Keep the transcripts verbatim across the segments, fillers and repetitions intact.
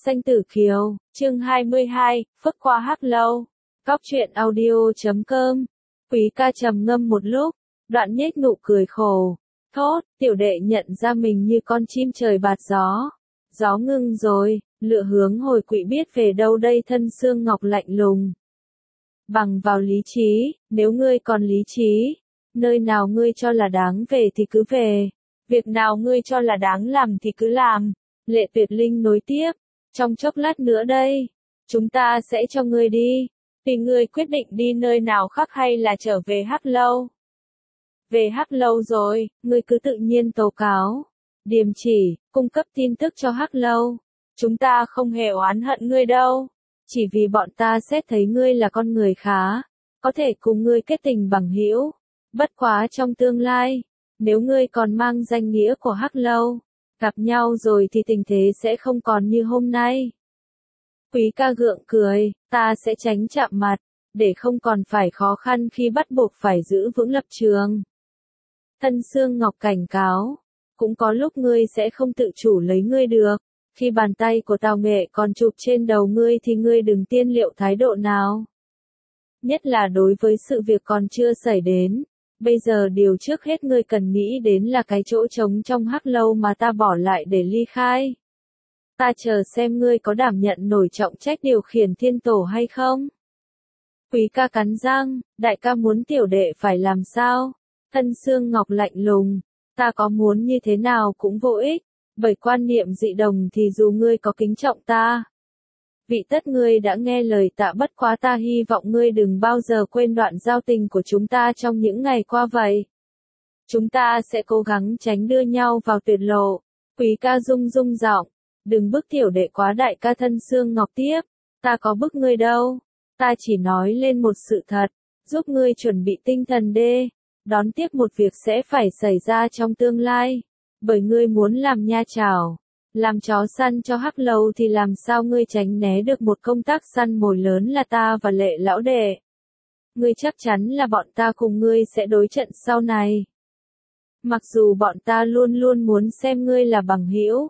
Xanh Tử Kiều, chương hai mươi hai, phất qua hắc lâu. Cóc truyện audio chấm com. Quý ca trầm ngâm một lúc, đoạn nhếch nụ cười khổ. Thốt, tiểu đệ nhận ra mình như con chim trời bạt gió. Gió ngưng rồi, lựa hướng hồi quỵ biết về đâu đây thân xương ngọc lạnh lùng. Bằng vào lý trí, nếu ngươi còn lý trí, nơi nào ngươi cho là đáng về thì cứ về, việc nào ngươi cho là đáng làm thì cứ làm. Lệ Tuyệt Linh nối tiếp, trong chốc lát nữa đây, chúng ta sẽ cho ngươi đi, tùy ngươi quyết định đi nơi nào khác hay là trở về Hắc Lâu. Về Hắc Lâu rồi, ngươi cứ tự nhiên tố cáo, điềm chỉ, cung cấp tin tức cho Hắc Lâu. Chúng ta không hề oán hận ngươi đâu, chỉ vì bọn ta xét thấy ngươi là con người khá, có thể cùng ngươi kết tình bằng hữu. Bất quá trong tương lai, nếu ngươi còn mang danh nghĩa của Hắc Lâu, gặp nhau rồi thì tình thế sẽ không còn như hôm nay. Quý ca gượng cười, ta sẽ tránh chạm mặt, để không còn phải khó khăn khi bắt buộc phải giữ vững lập trường. Thân Xương Ngọc cảnh cáo, cũng có lúc ngươi sẽ không tự chủ lấy ngươi được, khi bàn tay của Tào Nghệ còn chụp trên đầu ngươi thì ngươi đừng tiên liệu thái độ nào. Nhất là đối với sự việc còn chưa xảy đến. Bây giờ điều trước hết ngươi cần nghĩ đến là cái chỗ trống trong Hắc Lâu mà ta bỏ lại để ly khai. Ta chờ xem ngươi có đảm nhận nổi trọng trách điều khiển thiên tổ hay không. Quý ca cắn răng, đại ca muốn tiểu đệ phải làm sao? Thân Xương Ngọc lạnh lùng, ta có muốn như thế nào cũng vô ích, bởi quan niệm dị đồng thì dù ngươi có kính trọng ta. Vị tất ngươi đã nghe lời tạ bất quá ta hy vọng ngươi đừng bao giờ quên đoạn giao tình của chúng ta trong những ngày qua vậy. Chúng ta sẽ cố gắng tránh đưa nhau vào tuyệt lộ. Quý ca rung rung giọng, đừng bức tiểu đệ quá. Đại ca Thân Xương Ngọc tiếp, ta có bức ngươi đâu, ta chỉ nói lên một sự thật, giúp ngươi chuẩn bị tinh thần đê, đón tiếp một việc sẽ phải xảy ra trong tương lai, bởi ngươi muốn làm nha chảo. Làm chó săn cho Hắc Lâu thì làm sao ngươi tránh né được một công tác săn mồi lớn là ta và Lệ lão đệ. Ngươi chắc chắn là bọn ta cùng ngươi sẽ đối trận sau này. Mặc dù bọn ta luôn luôn muốn xem ngươi là bằng hữu.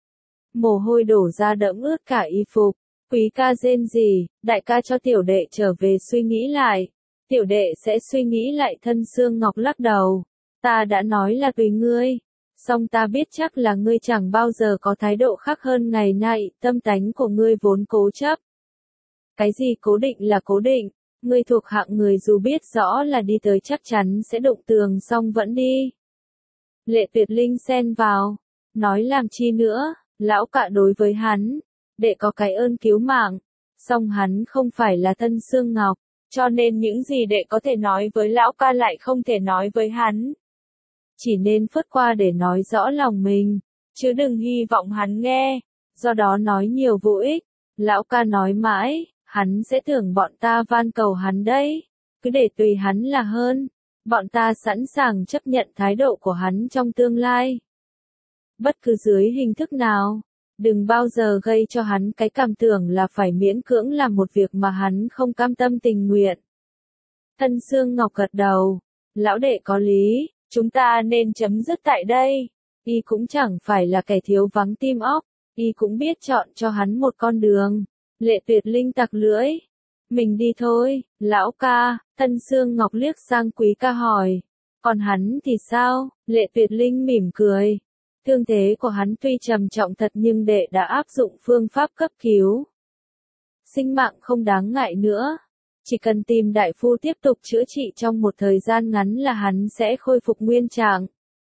Mồ hôi đổ ra đẫm ướt cả y phục, Quý ca rên rỉ, đại ca cho tiểu đệ trở về suy nghĩ lại. Tiểu đệ sẽ suy nghĩ lại. Thân Xương Ngọc lắc đầu, ta đã nói là tùy ngươi. Song ta biết chắc là ngươi chẳng bao giờ có thái độ khác hơn ngày nay, tâm tánh của ngươi vốn cố chấp. Cái gì cố định là cố định, ngươi thuộc hạng người dù biết rõ là đi tới chắc chắn sẽ đụng tường song vẫn đi. Lệ Tuyệt Linh xen vào, nói làm chi nữa, lão cả đối với hắn, đệ có cái ơn cứu mạng, song hắn không phải là Thân Xương Ngọc, cho nên những gì đệ có thể nói với lão ca lại không thể nói với hắn. Chỉ nên phớt qua để nói rõ lòng mình, chứ đừng hy vọng hắn nghe, do đó nói nhiều vô ích. Lão ca nói mãi, hắn sẽ tưởng bọn ta van cầu hắn đấy, cứ để tùy hắn là hơn, bọn ta sẵn sàng chấp nhận thái độ của hắn trong tương lai. Bất cứ dưới hình thức nào, đừng bao giờ gây cho hắn cái cảm tưởng là phải miễn cưỡng làm một việc mà hắn không cam tâm tình nguyện. Thân Xương Ngọc gật đầu, lão đệ có lý. Chúng ta nên chấm dứt tại đây. Y cũng chẳng phải là kẻ thiếu vắng tim óc, y cũng biết chọn cho hắn một con đường. Lệ Tuyệt Linh tặc lưỡi. Mình đi thôi, lão ca. Thân Xương Ngọc liếc sang Quý ca hỏi. Còn hắn thì sao? Lệ Tuyệt Linh mỉm cười. Thương thế của hắn tuy trầm trọng thật nhưng đệ đã áp dụng phương pháp cấp cứu. Sinh mạng không đáng ngại nữa. Chỉ cần tìm đại phu tiếp tục chữa trị trong một thời gian ngắn là hắn sẽ khôi phục nguyên trạng.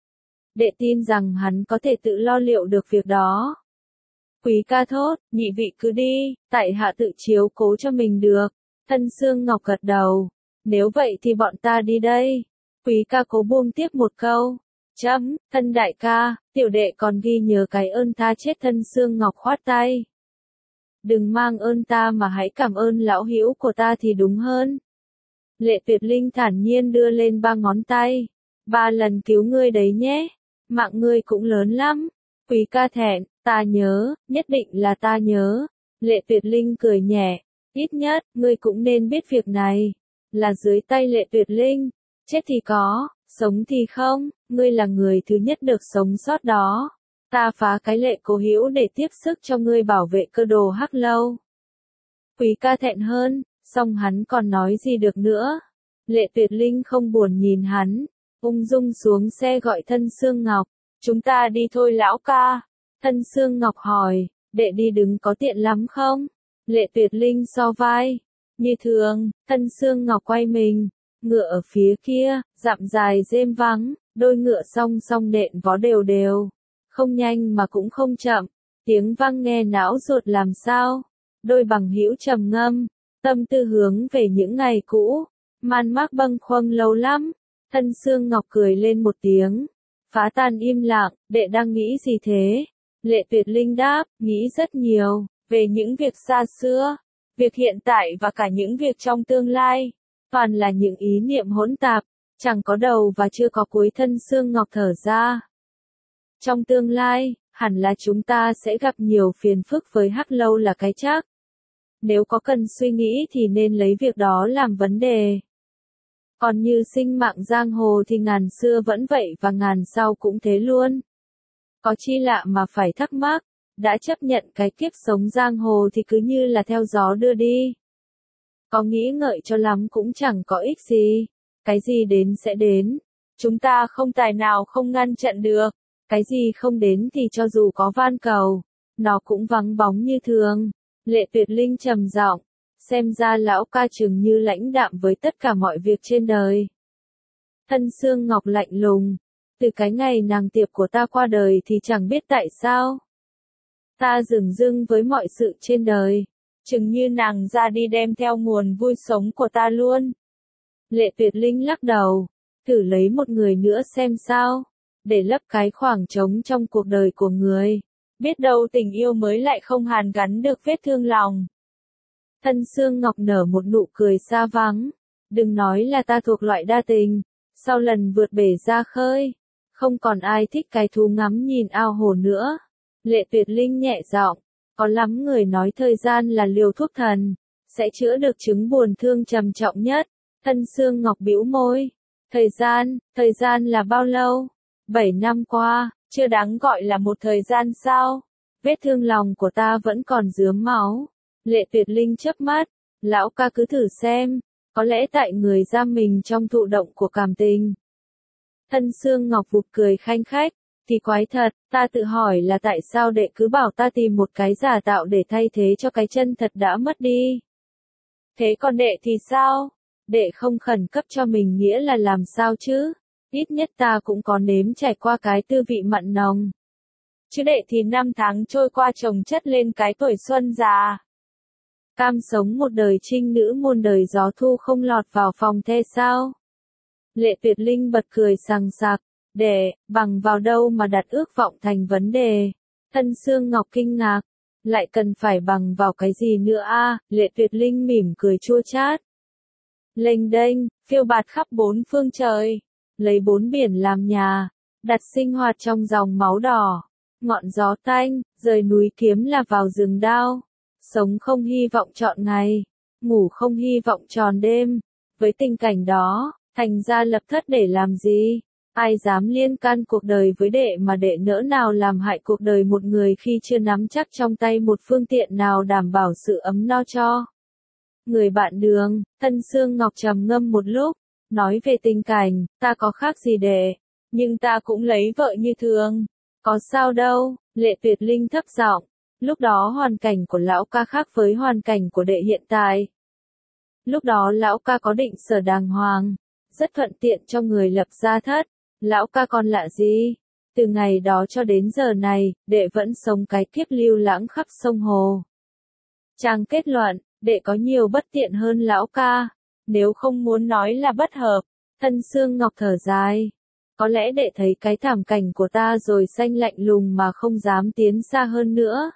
Đệ tin rằng hắn có thể tự lo liệu được việc đó. Quý ca thốt, nhị vị cứ đi, tại hạ tự chiếu cố cho mình được. Thân Xương Ngọc gật đầu. Nếu vậy thì bọn ta đi đây. Quý ca cố buông tiếp một câu. Chấm, thân đại ca, tiểu đệ còn ghi nhớ cái ơn tha chết. Thân Xương Ngọc khoát tay. Đừng mang ơn ta mà hãy cảm ơn lão hữu của ta thì đúng hơn. Lệ Tuyệt Linh thản nhiên đưa lên ba ngón tay. Ba lần cứu ngươi đấy nhé. Mạng ngươi cũng lớn lắm. Quý ca thẹn, ta nhớ, nhất định là ta nhớ. Lệ Tuyệt Linh cười nhẹ. Ít nhất, ngươi cũng nên biết việc này. Là dưới tay Lệ Tuyệt Linh. Chết thì có, sống thì không. Ngươi là người thứ nhất được sống sót đó. Ta phá cái lệ cố hữu để tiếp sức cho ngươi bảo vệ cơ đồ Hắc Lâu. Quý ca thẹn hơn, xong hắn còn nói gì được nữa. Lệ Tuyệt Linh không buồn nhìn hắn, ung dung xuống xe gọi Thân Sương Ngọc. Chúng ta đi thôi lão ca. Thân Sương Ngọc hỏi, đệ đi đứng có tiện lắm không? Lệ Tuyệt Linh so vai. Như thường, Thân Sương Ngọc quay mình. Ngựa ở phía kia, dặm dài rêm vắng, đôi ngựa song song nện vó đều đều. Không nhanh mà cũng không chậm. Tiếng vang nghe não ruột làm sao. Đôi bằng hữu trầm ngâm, tâm tư hướng về những ngày cũ. Man mác bâng khuâng lâu lắm. Thân Sương Ngọc cười lên một tiếng. Phá tan im lặng, đệ đang nghĩ gì thế? Lệ Tuyệt Linh đáp, nghĩ rất nhiều, về những việc xa xưa, việc hiện tại và cả những việc trong tương lai. Toàn là những ý niệm hỗn tạp, chẳng có đầu và chưa có cuối. Thân Sương Ngọc thở ra. Trong tương lai, hẳn là chúng ta sẽ gặp nhiều phiền phức với Hắc Lâu là cái chắc. Nếu có cần suy nghĩ thì nên lấy việc đó làm vấn đề. Còn như sinh mạng giang hồ thì ngàn xưa vẫn vậy và ngàn sau cũng thế luôn. Có chi lạ mà phải thắc mắc, đã chấp nhận cái kiếp sống giang hồ thì cứ như là theo gió đưa đi. Có nghĩ ngợi cho lắm cũng chẳng có ích gì, cái gì đến sẽ đến, chúng ta không tài nào không ngăn chặn được, cái gì không đến thì cho dù có van cầu, nó cũng vắng bóng như thường. Lệ Tuyệt Linh trầm giọng, xem ra lão ca chừng như lãnh đạm với tất cả mọi việc trên đời. Thân Sương Ngọc lạnh lùng, từ cái ngày nàng tiệp của ta qua đời thì chẳng biết tại sao. Ta dửng dưng với mọi sự trên đời, chừng như nàng ra đi đem theo nguồn vui sống của ta luôn. Lệ Tuyệt Linh lắc đầu, thử lấy một người nữa xem sao, để lấp cái khoảng trống trong cuộc đời của người. Biết đâu tình yêu mới lại không hàn gắn được vết thương lòng. Thân Sương Ngọc nở một nụ cười xa vắng. Đừng nói là ta thuộc loại đa tình. Sau lần vượt bể ra khơi, không còn ai thích cái thú ngắm nhìn ao hồ nữa. Lệ Tuyệt Linh nhẹ giọng, có lắm người nói thời gian là liều thuốc thần, sẽ chữa được chứng buồn thương trầm trọng nhất. Thân Sương Ngọc bĩu môi. Thời gian, thời gian là bao lâu? Bảy năm qua, chưa đáng gọi là một thời gian sao? Vết thương lòng của ta vẫn còn rướm máu. Lệ Tuyệt Linh chớp mắt, lão ca cứ thử xem, có lẽ tại người giam mình trong thụ động của cảm tình. Thân Sương Ngọc vụt cười khanh khách, thì quái thật, ta tự hỏi là tại sao đệ cứ bảo ta tìm một cái giả tạo để thay thế cho cái chân thật đã mất đi. Thế còn đệ thì sao? Đệ không khẩn cấp cho mình nghĩa là làm sao chứ? Ít nhất ta cũng có nếm trải qua cái tư vị mặn nồng. Chứ đệ thì năm tháng trôi qua chồng chất lên cái tuổi xuân già. Cam sống một đời trinh nữ muôn đời gió thu không lọt vào phòng the sao? Lệ Tuyệt Linh bật cười sằng sặc, để, bằng vào đâu mà đặt ước vọng thành vấn đề. Thân Sương Ngọc kinh ngạc, lại cần phải bằng vào cái gì nữa a? À? Lệ Tuyệt Linh mỉm cười chua chát. Lênh đênh, phiêu bạt khắp bốn phương trời, lấy bốn biển làm nhà, đặt sinh hoạt trong dòng máu đỏ, ngọn gió tanh, rời núi kiếm là vào rừng đao. Sống không hy vọng trọn ngày, ngủ không hy vọng tròn đêm. Với tình cảnh đó, thành ra lập thất để làm gì? Ai dám liên can cuộc đời với đệ mà đệ nỡ nào làm hại cuộc đời một người khi chưa nắm chắc trong tay một phương tiện nào đảm bảo sự ấm no cho. Người bạn đường, Thân Sương Ngọc trầm ngâm một lúc, nói về tình cảnh, ta có khác gì đệ, nhưng ta cũng lấy vợ như thường. Có sao đâu, Lệ Tuyệt Linh thấp giọng. Lúc đó hoàn cảnh của lão ca khác với hoàn cảnh của đệ hiện tại. Lúc đó lão ca có định sở đàng hoàng, rất thuận tiện cho người lập gia thất. Lão ca còn lạ gì? Từ ngày đó cho đến giờ này, đệ vẫn sống cái kiếp lưu lãng khắp sông hồ. Chàng kết luận, đệ có nhiều bất tiện hơn lão ca, nếu không muốn nói là bất hợp. Thân Sương Ngọc thở dài. Có lẽ đệ thấy cái thảm cảnh của ta rồi xanh lạnh lùng mà không dám tiến xa hơn nữa.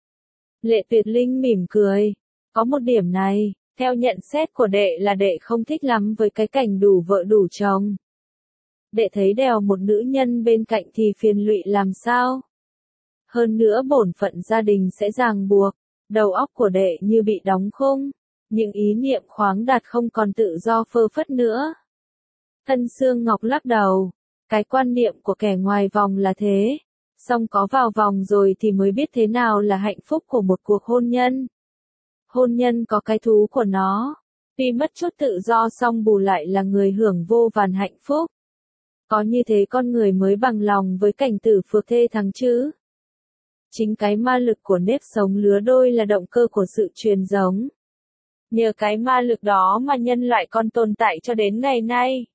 Lệ Tuyệt Linh mỉm cười. Có một điểm này, theo nhận xét của đệ là đệ không thích lắm với cái cảnh đủ vợ đủ chồng. Đệ thấy đèo một nữ nhân bên cạnh thì phiền lụy làm sao? Hơn nữa bổn phận gia đình sẽ ràng buộc, đầu óc của đệ như bị đóng khung, những ý niệm khoáng đạt không còn tự do phơ phất nữa. Thân Sương Ngọc lắc đầu, cái quan niệm của kẻ ngoài vòng là thế. Xong có vào vòng rồi thì mới biết thế nào là hạnh phúc của một cuộc hôn nhân. Hôn nhân có cái thú của nó. Tuy mất chút tự do xong bù lại là người hưởng vô vàn hạnh phúc. Có như thế con người mới bằng lòng với cảnh tử phược thê thắng chứ. Chính cái ma lực của nếp sống lứa đôi là động cơ của sự truyền giống. Nhờ cái ma lực đó mà nhân loại còn tồn tại cho đến ngày nay.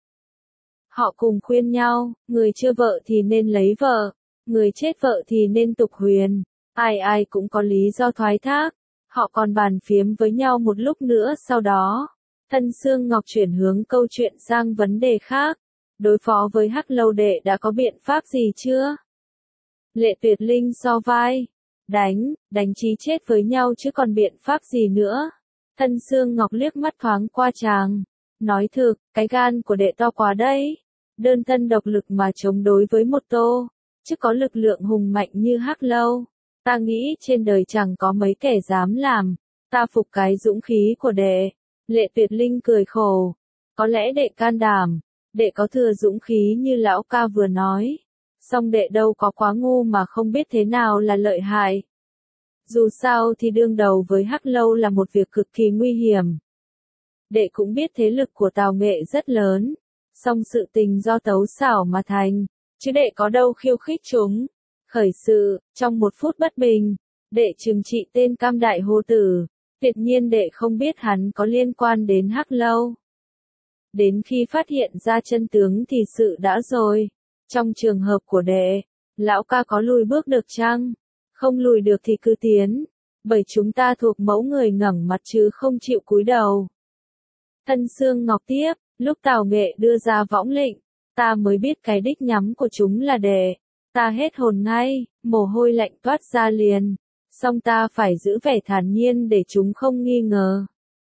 Họ cùng khuyên nhau, người chưa vợ thì nên lấy vợ, người chết vợ thì nên tục huyền. Ai ai cũng có lý do thoái thác. Họ còn bàn phiếm với nhau một lúc nữa sau đó. Thân Xương Ngọc chuyển hướng câu chuyện sang vấn đề khác. Đối phó với Hắc Lâu Đệ đã có biện pháp gì chưa? Lệ Tuyệt Linh so vai. Đánh, đánh chí chết với nhau chứ còn biện pháp gì nữa? Thân Xương Ngọc liếc mắt thoáng qua chàng. Nói thực, cái gan của đệ to quá đấy. Đơn thân độc lực mà chống đối với một tô. Chứ có lực lượng hùng mạnh như Hắc Lâu. Ta nghĩ trên đời chẳng có mấy kẻ dám làm. Ta phục cái dũng khí của đệ. Lệ Tuyệt Linh cười khổ. Có lẽ đệ can đảm. Đệ có thừa dũng khí như lão ca vừa nói. Song đệ đâu có quá ngu mà không biết thế nào là lợi hại. Dù sao thì đương đầu với Hắc Lâu là một việc cực kỳ nguy hiểm. Đệ cũng biết thế lực của Tào Nghệ rất lớn. Song sự tình do tấu xảo mà thành. Chứ đệ có đâu khiêu khích chúng. Khởi sự, trong một phút bất bình, đệ trừng trị tên Cam Đại Hồ Tử. Tuyệt nhiên đệ không biết hắn có liên quan đến Hắc Lâu. Đến khi phát hiện ra chân tướng thì sự đã rồi. Trong trường hợp của đệ, lão ca có lùi bước được chăng? Không lùi được thì cứ tiến. Bởi chúng ta thuộc mẫu người ngẩng mặt chứ không chịu cúi đầu. Thân Xương Ngọc tiếp, lúc Tào Nghệ đưa ra võng lệnh, ta mới biết cái đích nhắm của chúng là đệ. Ta hết hồn ngay, mồ hôi lạnh toát ra liền. Song ta phải giữ vẻ thản nhiên để chúng không nghi ngờ.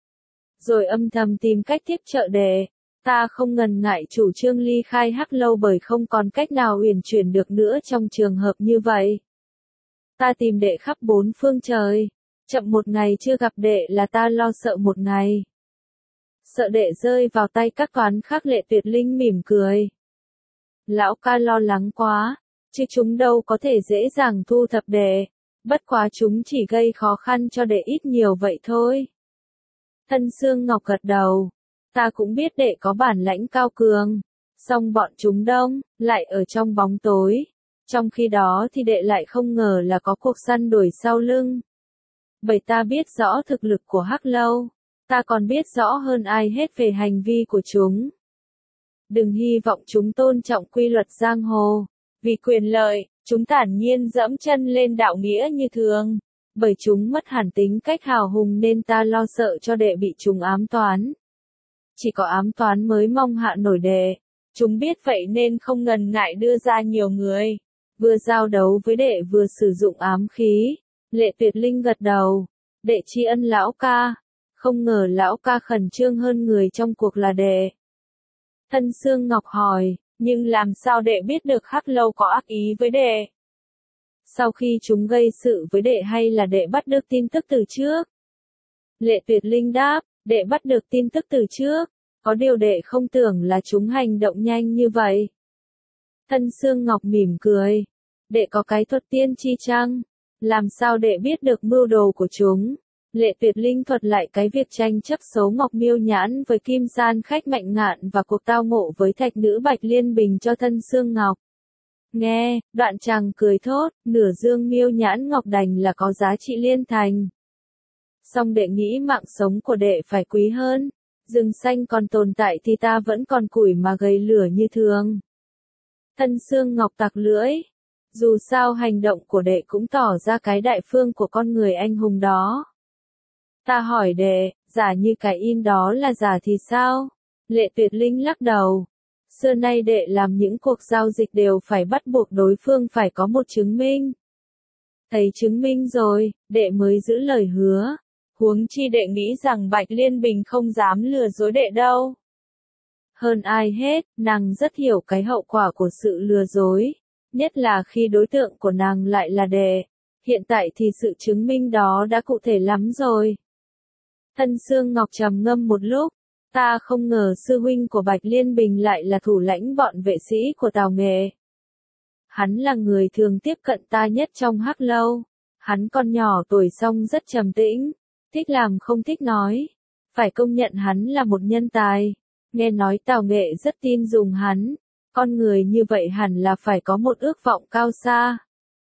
Rồi âm thầm tìm cách tiếp trợ đệ. Ta không ngần ngại chủ trương ly khai Hắc Lâu bởi không còn cách nào uyển chuyển được nữa trong trường hợp như vậy. Ta tìm đệ khắp bốn phương trời. Chậm một ngày chưa gặp đệ là ta lo sợ một ngày. Sợ đệ rơi vào tay các toán khác. Lệ Tuyệt Linh mỉm cười. Lão ca lo lắng quá. Chứ chúng đâu có thể dễ dàng thu thập đệ. Bất quá chúng chỉ gây khó khăn cho đệ ít nhiều vậy thôi. Thân Xương Ngọc gật đầu. Ta cũng biết đệ có bản lãnh cao cường. Song bọn chúng đông, lại ở trong bóng tối. Trong khi đó thì đệ lại không ngờ là có cuộc săn đuổi sau lưng. Bởi ta biết rõ thực lực của Hắc Lâu. Ta còn biết rõ hơn ai hết về hành vi của chúng. Đừng hy vọng chúng tôn trọng quy luật giang hồ. Vì quyền lợi, chúng thản nhiên dẫm chân lên đạo nghĩa như thường. Bởi chúng mất hẳn tính cách hào hùng nên ta lo sợ cho đệ bị chúng ám toán. Chỉ có ám toán mới mong hạ nổi đệ. Chúng biết vậy nên không ngần ngại đưa ra nhiều người. Vừa giao đấu với đệ vừa sử dụng ám khí. Lệ Tuyệt Linh gật đầu. Đệ tri ân lão ca. Không ngờ lão ca khẩn trương hơn người trong cuộc là đệ. Thân Xương Ngọc hỏi. Nhưng làm sao đệ biết được Hắc Lâu có ác ý với đệ? Sau khi chúng gây sự với đệ hay là đệ bắt được tin tức từ trước? Lệ Tuyệt Linh đáp, đệ bắt được tin tức từ trước. Có điều đệ không tưởng là chúng hành động nhanh như vậy. Thân Xương Ngọc mỉm cười. Đệ có cái thuật tiên tri chăng? Làm sao đệ biết được mưu đồ của chúng? Lệ Tuyệt Linh thuật lại cái việc tranh chấp xấu Ngọc Miêu Nhãn với Kim San Khách Mạnh Ngạn và cuộc tao ngộ với thạch nữ Bạch Liên Bình cho Thân Xương Ngọc. Nghe, đoạn chàng cười thốt, nửa dương Miêu Nhãn Ngọc đành là có giá trị liên thành. Song đệ nghĩ mạng sống của đệ phải quý hơn. Rừng xanh còn tồn tại thì ta vẫn còn củi mà gầy lửa như thường. Thân Xương Ngọc tặc lưỡi. Dù sao hành động của đệ cũng tỏ ra cái đại phương của con người anh hùng đó. Ta hỏi đệ, giả như cái in đó là giả thì sao? Lệ Tuyệt Linh lắc đầu. Xưa nay đệ làm những cuộc giao dịch đều phải bắt buộc đối phương phải có một chứng minh. Thấy chứng minh rồi, đệ mới giữ lời hứa. Huống chi đệ nghĩ rằng Bạch Liên Bình không dám lừa dối đệ đâu. Hơn ai hết, nàng rất hiểu cái hậu quả của sự lừa dối. Nhất là khi đối tượng của nàng lại là đệ. Hiện tại thì sự chứng minh đó đã cụ thể lắm rồi. Thân Xương Ngọc trầm ngâm một lúc. Ta không ngờ sư huynh của Bạch Liên Bình lại là thủ lãnh bọn vệ sĩ của Tào Nghệ. Hắn là người thường tiếp cận ta nhất trong Hắc Lâu. Hắn còn nhỏ tuổi song rất trầm tĩnh, thích làm không thích nói. Phải công nhận hắn là một nhân tài. Nghe nói Tào Nghệ rất tin dùng hắn. Con người như vậy hẳn là phải có một ước vọng cao xa.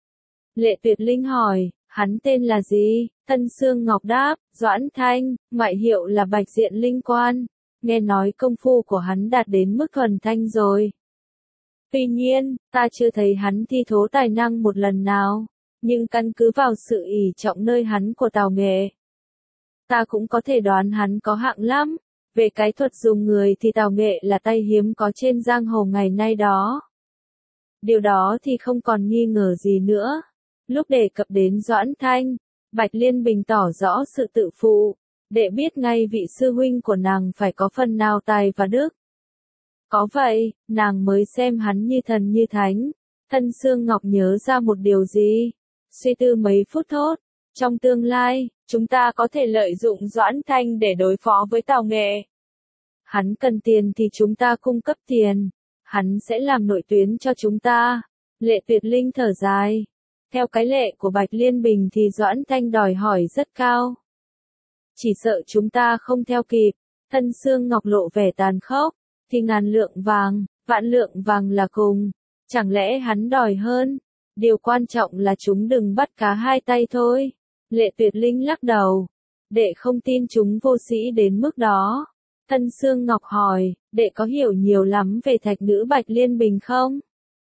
Lệ Tuyệt Linh hỏi, hắn tên là gì? Thân Sương Ngọc đáp, Doãn Thanh, ngoại hiệu là Bạch Diện Linh Quan. Nghe nói công phu của hắn đạt đến mức thuần thanh rồi. Tuy nhiên, ta chưa thấy hắn thi thố tài năng một lần nào. Nhưng căn cứ vào sự ỷ trọng nơi hắn của Tào Nghệ, ta cũng có thể đoán hắn có hạng lắm. Về cái thuật dùng người thì Tào Nghệ là tay hiếm có trên giang hồ ngày nay đó. Điều đó thì không còn nghi ngờ gì nữa. Lúc đề cập đến Doãn Thanh, Bạch Liên Bình tỏ rõ sự tự phụ. Đệ biết ngay vị sư huynh của nàng phải có phần nào tài và đức. Có vậy, nàng mới xem hắn như thần như thánh. Thân Sương Ngọc nhớ ra một điều gì? Suy tư mấy phút thốt. Trong tương lai, chúng ta có thể lợi dụng Doãn Thanh để đối phó với Tào Nghệ. Hắn cần tiền thì chúng ta cung cấp tiền. Hắn sẽ làm nội tuyến cho chúng ta. Lệ Tuyệt Linh thở dài. Theo cái lệ của Bạch Liên Bình thì Doãn Thanh đòi hỏi rất cao. Chỉ sợ chúng ta không theo kịp. Thân Sương Ngọc lộ vẻ tàn khốc. Thì ngàn lượng vàng, vạn lượng vàng là cùng. Chẳng lẽ hắn đòi hơn? Điều quan trọng là chúng đừng bắt cá hai tay thôi. Lệ Tuyệt Linh lắc đầu. Đệ không tin chúng vô sĩ đến mức đó. Thân Sương Ngọc hỏi, đệ có hiểu nhiều lắm về thạch nữ Bạch Liên Bình không?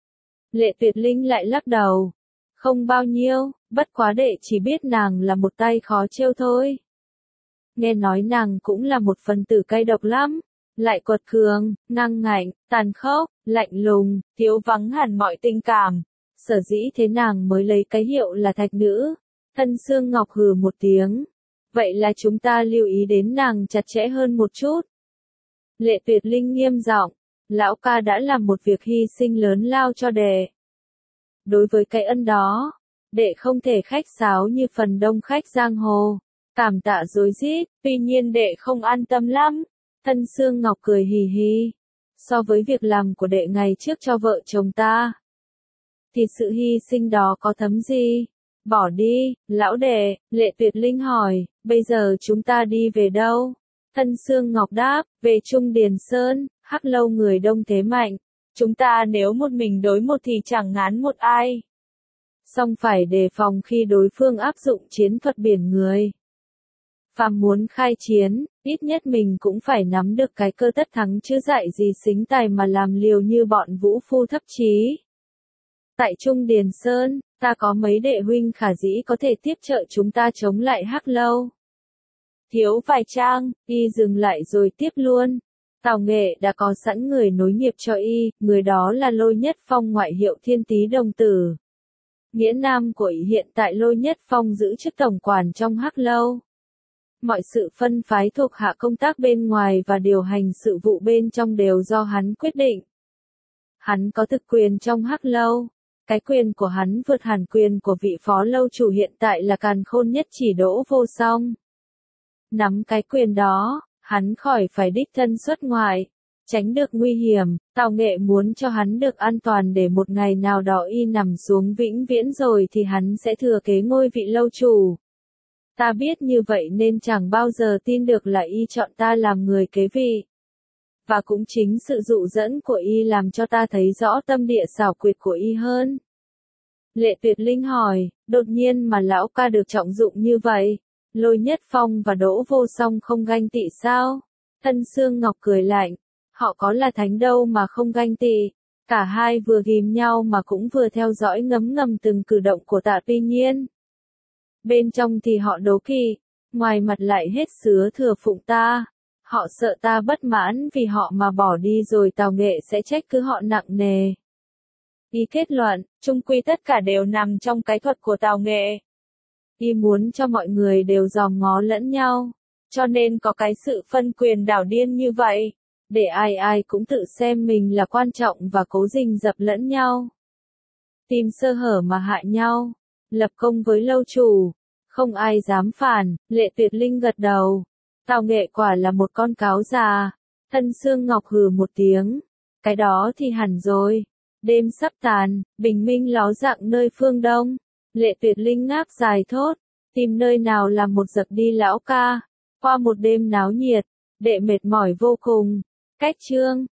Lệ Tuyệt Linh lại lắc đầu. Không bao nhiêu, bất quá đệ chỉ biết nàng là một tay khó trêu thôi. Nghe nói nàng cũng là một phần tử cay độc lắm. Lại quật cường, ngang ngạnh, tàn khốc, lạnh lùng, thiếu vắng hẳn mọi tình cảm. Sở dĩ thế nàng mới lấy cái hiệu là thạch nữ. Thân Sương Ngọc hừ một tiếng. Vậy là chúng ta lưu ý đến nàng chặt chẽ hơn một chút. Lệ Tuyệt Linh nghiêm giọng. Lão ca đã làm một việc hy sinh lớn lao cho đệ. Đối với cái ân đó, đệ không thể khách sáo như phần đông khách giang hồ. Cảm tạ rối rít, tuy nhiên đệ không an tâm lắm. Thân Sương Ngọc cười hì hì. So với việc làm của đệ ngày trước cho vợ chồng ta, thì sự hy sinh đó có thấm gì? Bỏ đi, lão đệ. Lệ Tuyệt Linh hỏi, bây giờ chúng ta đi về đâu? Thân Sương Ngọc đáp, về Trung Điền Sơn. Hắc Lâu người đông thế mạnh. Chúng ta nếu một mình đối một thì chẳng ngán một ai. Song phải đề phòng khi đối phương áp dụng chiến thuật biển người. Phàm muốn khai chiến, ít nhất mình cũng phải nắm được cái cơ tất thắng chứ dạy gì xính tài mà làm liều như bọn vũ phu thấp chí. Tại Trung Điền Sơn, ta có mấy đệ huynh khả dĩ có thể tiếp trợ chúng ta chống lại Hắc Lâu. Thiếu vài trang, y dừng lại rồi tiếp luôn. Tào Nghệ đã có sẵn người nối nghiệp cho y, người đó là Lôi Nhất Phong ngoại hiệu Thiên Tý Đồng Tử. Nghĩa nam của y hiện tại Lôi Nhất Phong giữ chức tổng quản trong Hắc Lâu. Mọi sự phân phái thuộc hạ công tác bên ngoài và điều hành sự vụ bên trong đều do hắn quyết định. Hắn có thực quyền trong Hắc Lâu. Cái quyền của hắn vượt hẳn quyền của vị phó lâu chủ hiện tại là Càn Khôn Nhất Chỉ Đỗ Vô Song. Nắm cái quyền đó, hắn khỏi phải đích thân xuất ngoại, tránh được nguy hiểm. Tào Nghệ muốn cho hắn được an toàn để một ngày nào đó y nằm xuống vĩnh viễn rồi thì hắn sẽ thừa kế ngôi vị lâu chủ. Ta biết như vậy nên chẳng bao giờ tin được là y chọn ta làm người kế vị. Và cũng chính sự dụ dẫn của y làm cho ta thấy rõ tâm địa xảo quyệt của y hơn. Lệ Tuyệt Linh hỏi, đột nhiên mà lão ca được trọng dụng như vậy, Lôi Nhất Phong và Đỗ Vô Song không ganh tị sao? Thân Sương Ngọc cười lạnh, họ có là thánh đâu mà không ganh tị. Cả hai vừa ghim nhau mà cũng vừa theo dõi ngấm ngầm từng cử động của ta, tuy nhiên. Bên trong thì họ đố kỵ, ngoài mặt lại hết sứa thừa phụng ta. Họ sợ ta bất mãn vì họ mà bỏ đi rồi Tào Nghệ sẽ trách cứ họ nặng nề. Y kết luận, chung quy tất cả đều nằm trong cái thuật của Tào Nghệ. Y muốn cho mọi người đều dòm ngó lẫn nhau, cho nên có cái sự phân quyền đảo điên như vậy, để ai ai cũng tự xem mình là quan trọng và cố rình rập lẫn nhau. Tìm sơ hở mà hại nhau, lập công với lâu chủ, không ai dám phản. Lệ Tuyệt Linh gật đầu. Tào Nghệ quả là một con cáo già. Thân Sương Ngọc hừ một tiếng. Cái đó thì hẳn rồi. Đêm sắp tàn, bình minh ló dạng nơi phương đông. Lệ Tuyệt Linh ngáp dài thốt, tìm nơi nào làm một giấc đi lão ca. Qua một đêm náo nhiệt, đệ mệt mỏi vô cùng. Cách chương